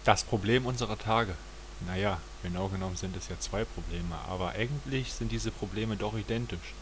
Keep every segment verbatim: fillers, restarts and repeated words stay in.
Das Problem unserer Tage. Naja, genau genommen sind es ja zwei Probleme, aber eigentlich sind diese Probleme doch identisch.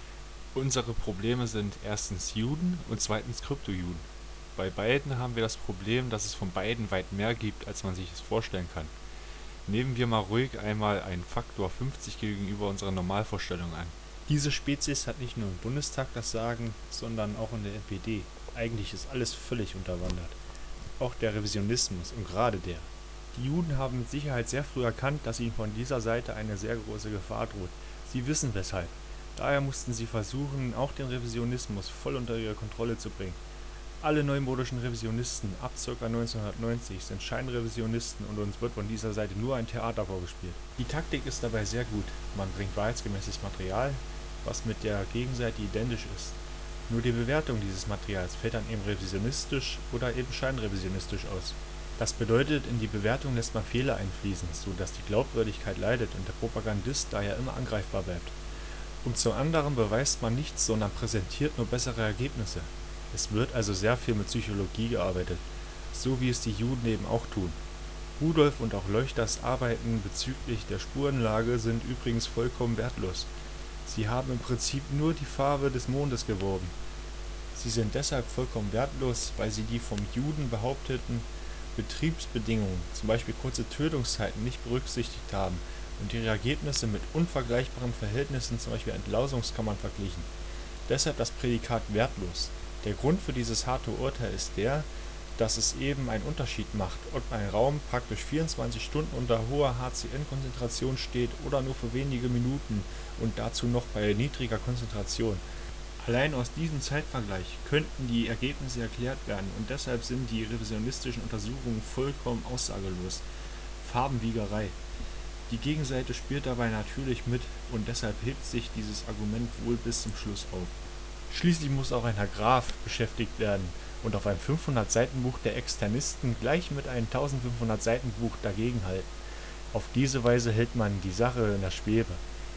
Unsere Probleme sind erstens Juden und zweitens Kryptojuden. Bei beiden haben wir das Problem, dass es von beiden weit mehr gibt, als man sich es vorstellen kann. Nehmen wir mal ruhig einmal einen Faktor fünfzig gegenüber unserer Normalvorstellung an. Diese Spezies hat nicht nur im Bundestag das Sagen, sondern auch in der N P D. Eigentlich ist alles völlig unterwandert. Auch der Revisionismus und gerade der. Die Juden haben mit Sicherheit sehr früh erkannt, dass ihnen von dieser Seite eine sehr große Gefahr droht. Sie wissen weshalb. Daher mussten sie versuchen, auch den Revisionismus voll unter ihre Kontrolle zu bringen. Alle neumodischen Revisionisten ab ca. neunzehnhundertneunzig sind Scheinrevisionisten und uns wird von dieser Seite nur ein Theater vorgespielt. Die Taktik ist dabei sehr gut. Man bringt wahrheitsgemäßes Material, was mit der Gegenseite identisch ist. Nur die Bewertung dieses Materials fällt dann eben revisionistisch oder eben scheinrevisionistisch aus. Das bedeutet, in die Bewertung lässt man Fehler einfließen, so dass die Glaubwürdigkeit leidet und der Propagandist daher immer angreifbar bleibt. Und zum anderen beweist man nichts, sondern präsentiert nur bessere Ergebnisse. Es wird also sehr viel mit Psychologie gearbeitet, so wie es die Juden eben auch tun. Rudolf und auch Leuchters Arbeiten bezüglich der Spurenlage sind übrigens vollkommen wertlos. Sie haben im Prinzip nur die Farbe des Mondes geworben. Sie sind deshalb vollkommen wertlos, weil sie die vom Juden behaupteten Betriebsbedingungen, zum Beispiel kurze Tötungszeiten, nicht berücksichtigt haben und ihre Ergebnisse mit unvergleichbaren Verhältnissen, zum Beispiel Entlausungskammern, verglichen. Deshalb das Prädikat wertlos. Der Grund für dieses harte Urteil ist der, dass es eben einen Unterschied macht, ob ein Raum praktisch vierundzwanzig Stunden unter hoher H C N-Konzentration steht oder nur für wenige Minuten und dazu noch bei niedriger Konzentration. Allein aus diesem Zeitvergleich könnten die Ergebnisse erklärt werden und deshalb sind die revisionistischen Untersuchungen vollkommen aussagelos. Farbenwiegerei. Die Gegenseite spielt dabei natürlich mit und deshalb hebt sich dieses Argument wohl bis zum Schluss auf. Schließlich muss auch ein Herr Graf beschäftigt werden und auf ein fünfhundert-Seiten-Buch der Externisten gleich mit einem eintausendfünfhundert-Seiten-Buch dagegenhalten. Auf diese Weise hält man die Sache in der Schwebe.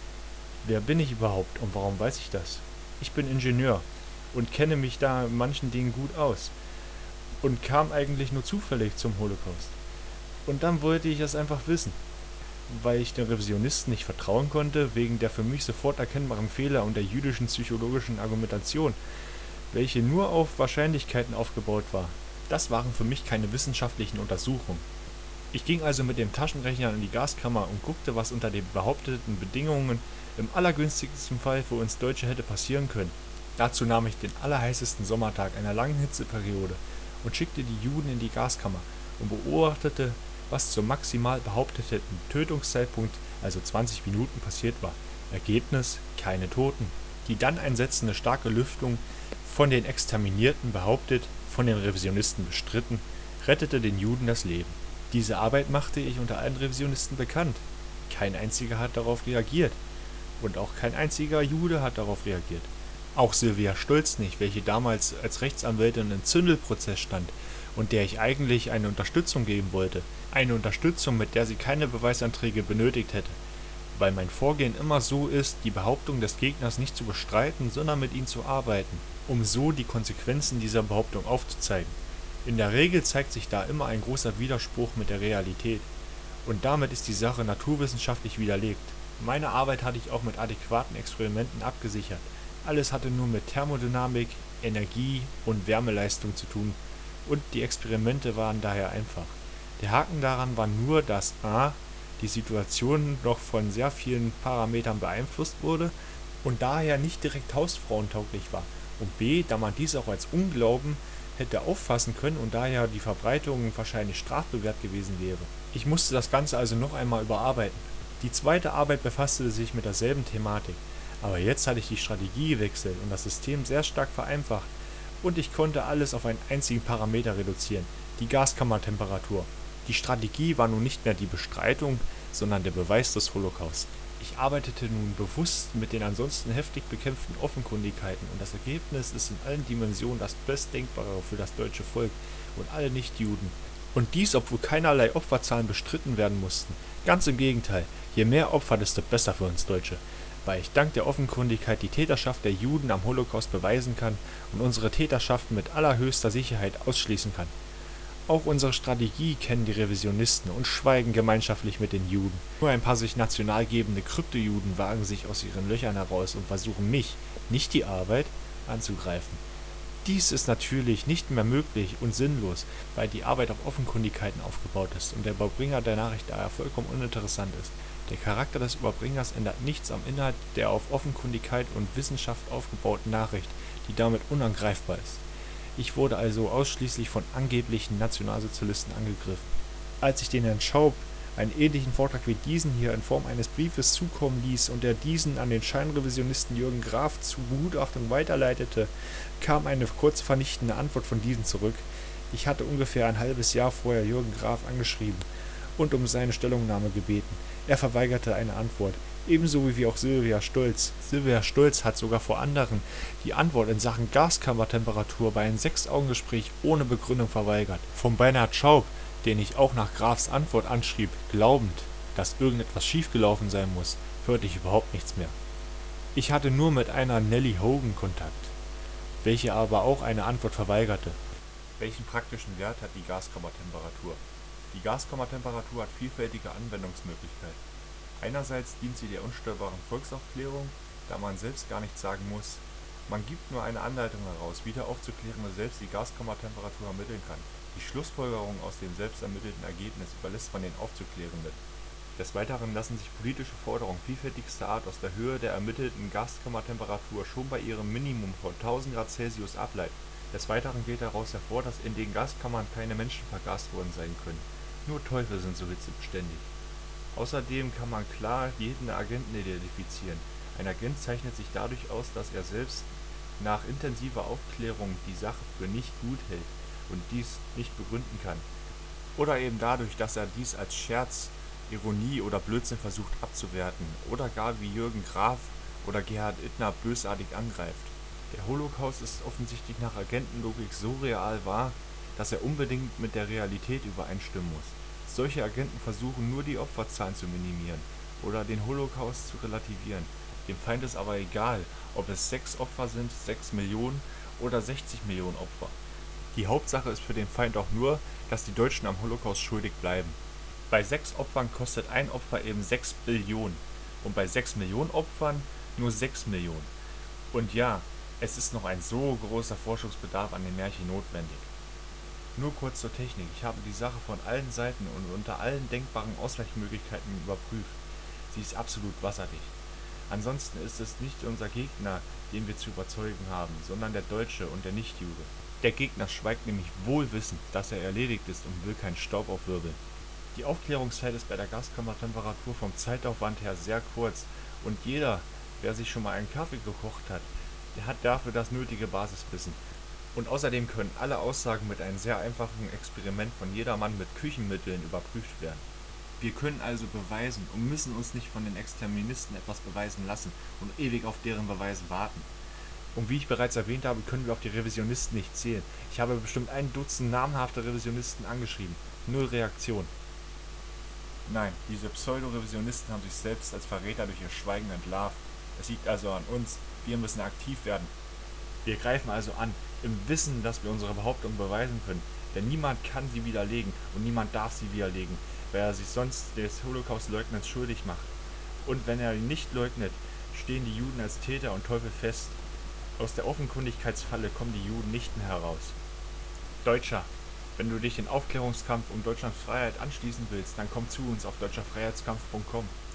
Wer bin ich überhaupt und warum weiß ich das? Ich bin Ingenieur und kenne mich da in manchen Dingen gut aus und kam eigentlich nur zufällig zum Holocaust. Und dann wollte ich es einfach wissen, weil ich den Revisionisten nicht vertrauen konnte, wegen der für mich sofort erkennbaren Fehler und der jüdischen psychologischen Argumentation, welche nur auf Wahrscheinlichkeiten aufgebaut war. Das waren für mich keine wissenschaftlichen Untersuchungen. Ich ging also mit dem Taschenrechner in die Gaskammer und guckte, was unter den behaupteten Bedingungen im allergünstigsten Fall für uns Deutsche hätte passieren können. Dazu nahm ich den allerheißesten Sommertag einer langen Hitzeperiode und schickte die Juden in die Gaskammer und beobachtete, was zum maximal behaupteten Tötungszeitpunkt, also zwanzig Minuten, passiert war. Ergebnis: keine Toten. Die dann einsetzende starke Lüftung, von den Exterminierten behauptet, von den Revisionisten bestritten, rettete den Juden das Leben. Diese Arbeit machte ich unter allen Revisionisten bekannt. Kein einziger hat darauf reagiert. Und auch kein einziger Jude hat darauf reagiert. Auch Sylvia Stolz nicht, welche damals als Rechtsanwältin im Zündelprozess stand und der ich eigentlich eine Unterstützung geben wollte. Eine Unterstützung, mit der sie keine Beweisanträge benötigt hätte. Weil mein Vorgehen immer so ist, die Behauptung des Gegners nicht zu bestreiten, sondern mit ihm zu arbeiten, um so die Konsequenzen dieser Behauptung aufzuzeigen. In der Regel zeigt sich da immer ein großer Widerspruch mit der Realität. Und damit ist die Sache naturwissenschaftlich widerlegt. Meine Arbeit hatte ich auch mit adäquaten Experimenten abgesichert. Alles hatte nur mit Thermodynamik, Energie und Wärmeleistung zu tun und die Experimente waren daher einfach. Der Haken daran war nur, dass a. die Situation noch von sehr vielen Parametern beeinflusst wurde und daher nicht direkt hausfrauentauglich war und b. da man dies auch als Unglauben hätte auffassen können und daher die Verbreitung wahrscheinlich strafbewehrt gewesen wäre. Ich musste das Ganze also noch einmal überarbeiten. Die zweite Arbeit befasste sich mit derselben Thematik, aber jetzt hatte ich die Strategie gewechselt und das System sehr stark vereinfacht und ich konnte alles auf einen einzigen Parameter reduzieren, die Gaskammertemperatur. Die Strategie war nun nicht mehr die Bestreitung, sondern der Beweis des Holocaust. Ich arbeitete nun bewusst mit den ansonsten heftig bekämpften Offenkundigkeiten und das Ergebnis ist in allen Dimensionen das Bestdenkbare für das deutsche Volk und alle Nichtjuden. Und dies, obwohl keinerlei Opferzahlen bestritten werden mussten. Ganz im Gegenteil, je mehr Opfer, desto besser für uns Deutsche, weil ich dank der Offenkundigkeit die Täterschaft der Juden am Holocaust beweisen kann und unsere Täterschaften mit allerhöchster Sicherheit ausschließen kann. Auch unsere Strategie kennen die Revisionisten und schweigen gemeinschaftlich mit den Juden. Nur ein paar sich national gebende Kryptojuden wagen sich aus ihren Löchern heraus und versuchen mich, nicht die Arbeit, anzugreifen. Dies ist natürlich nicht mehr möglich und sinnlos, weil die Arbeit auf Offenkundigkeiten aufgebaut ist und der Überbringer der Nachricht daher vollkommen uninteressant ist. Der Charakter des Überbringers ändert nichts am Inhalt der auf Offenkundigkeit und Wissenschaft aufgebauten Nachricht, die damit unangreifbar ist. Ich wurde also ausschließlich von angeblichen Nationalsozialisten angegriffen. Als ich den Herrn Schaub einen ähnlichen Vortrag wie diesen hier in Form eines Briefes zukommen ließ und er diesen an den Scheinrevisionisten Jürgen Graf zur Begutachtung weiterleitete, kam eine kurz vernichtende Antwort von diesem zurück. Ich hatte ungefähr ein halbes Jahr vorher Jürgen Graf angeschrieben und um seine Stellungnahme gebeten. Er verweigerte eine Antwort, ebenso wie auch Sylvia Stolz. Sylvia Stolz hat sogar vor anderen die Antwort in Sachen Gaskammertemperatur bei einem Sechs-Augen-Gespräch ohne Begründung verweigert. Von Bernhard Schaub, den ich auch nach Grafs Antwort anschrieb, glaubend, dass irgendetwas schiefgelaufen sein muss, hörte ich überhaupt nichts mehr. Ich hatte nur mit einer Nellie Hogan Kontakt, welche aber auch eine Antwort verweigerte. Welchen praktischen Wert hat die Gaskammertemperatur? Die Gaskammertemperatur hat vielfältige Anwendungsmöglichkeiten. Einerseits dient sie der unsteuerbaren Volksaufklärung, da man selbst gar nichts sagen muss. Man gibt nur eine Anleitung heraus, wie der Aufzuklärende selbst die Gaskammertemperatur ermitteln kann. Die Schlussfolgerung aus dem selbst ermittelten Ergebnis überlässt man den Aufzuklärenden. Des Weiteren lassen sich politische Forderungen vielfältigster Art aus der Höhe der ermittelten Gaskammertemperatur schon bei ihrem Minimum von tausend Grad Celsius ableiten. Des Weiteren geht daraus hervor, dass in den Gaskammern keine Menschen vergast worden sein können. Nur Teufel sind zur Hitze beständig. Außerdem kann man klar jeden Agenten identifizieren. Ein Agent zeichnet sich dadurch aus, dass er selbst nach intensiver Aufklärung die Sache für nicht gut hält und dies nicht begründen kann. Oder eben dadurch, dass er dies als Scherz, Ironie oder Blödsinn versucht abzuwerten oder gar wie Jürgen Graf oder Gerhard Ittner bösartig angreift. Der Holocaust ist offensichtlich nach Agentenlogik so real wahr, dass er unbedingt mit der Realität übereinstimmen muss. Solche Agenten versuchen nur die Opferzahlen zu minimieren oder den Holocaust zu relativieren. Dem Feind ist aber egal, ob es sechs Opfer sind, sechs Millionen oder sechzig Millionen Opfer. Die Hauptsache ist für den Feind auch nur, dass die Deutschen am Holocaust schuldig bleiben. Bei sechs Opfern kostet ein Opfer eben sechs Billionen und bei sechs Millionen Opfern nur sechs Millionen. Und ja, es ist noch ein so großer Forschungsbedarf an dem Märchen notwendig. Nur kurz zur Technik. Ich habe die Sache von allen Seiten und unter allen denkbaren Ausweichmöglichkeiten überprüft. Sie ist absolut wasserdicht. Ansonsten ist es nicht unser Gegner, den wir zu überzeugen haben, sondern der Deutsche und der Nichtjude. Der Gegner schweigt nämlich wohl wissend, dass er erledigt ist und will keinen Staub aufwirbeln. Die Aufklärungszeit ist bei der Gaskammertemperatur vom Zeitaufwand her sehr kurz und jeder, wer sich schon mal einen Kaffee gekocht hat, der hat dafür das nötige Basiswissen. Und außerdem können alle Aussagen mit einem sehr einfachen Experiment von jedermann mit Küchenmitteln überprüft werden. Wir können also beweisen und müssen uns nicht von den Exterministen etwas beweisen lassen und ewig auf deren Beweise warten. Und wie ich bereits erwähnt habe, können wir auf die Revisionisten nicht zählen. Ich habe bestimmt ein Dutzend namhafte Revisionisten angeschrieben. Null Reaktion. Nein, diese Pseudo-Revisionisten haben sich selbst als Verräter durch ihr Schweigen entlarvt. Es liegt also an uns. Wir müssen aktiv werden. Wir greifen also an, im Wissen, dass wir unsere Behauptung beweisen können. Denn niemand kann sie widerlegen und niemand darf sie widerlegen, weil er sich sonst des Holocaust-Leugners schuldig macht. Und wenn er ihn nicht leugnet, stehen die Juden als Täter und Teufel fest. Aus der Offenkundigkeitsfalle kommen die Juden nicht mehr heraus. Deutscher, wenn du dich den Aufklärungskampf um Deutschlands Freiheit anschließen willst, dann komm zu uns auf deutscher freiheitskampf punkt com.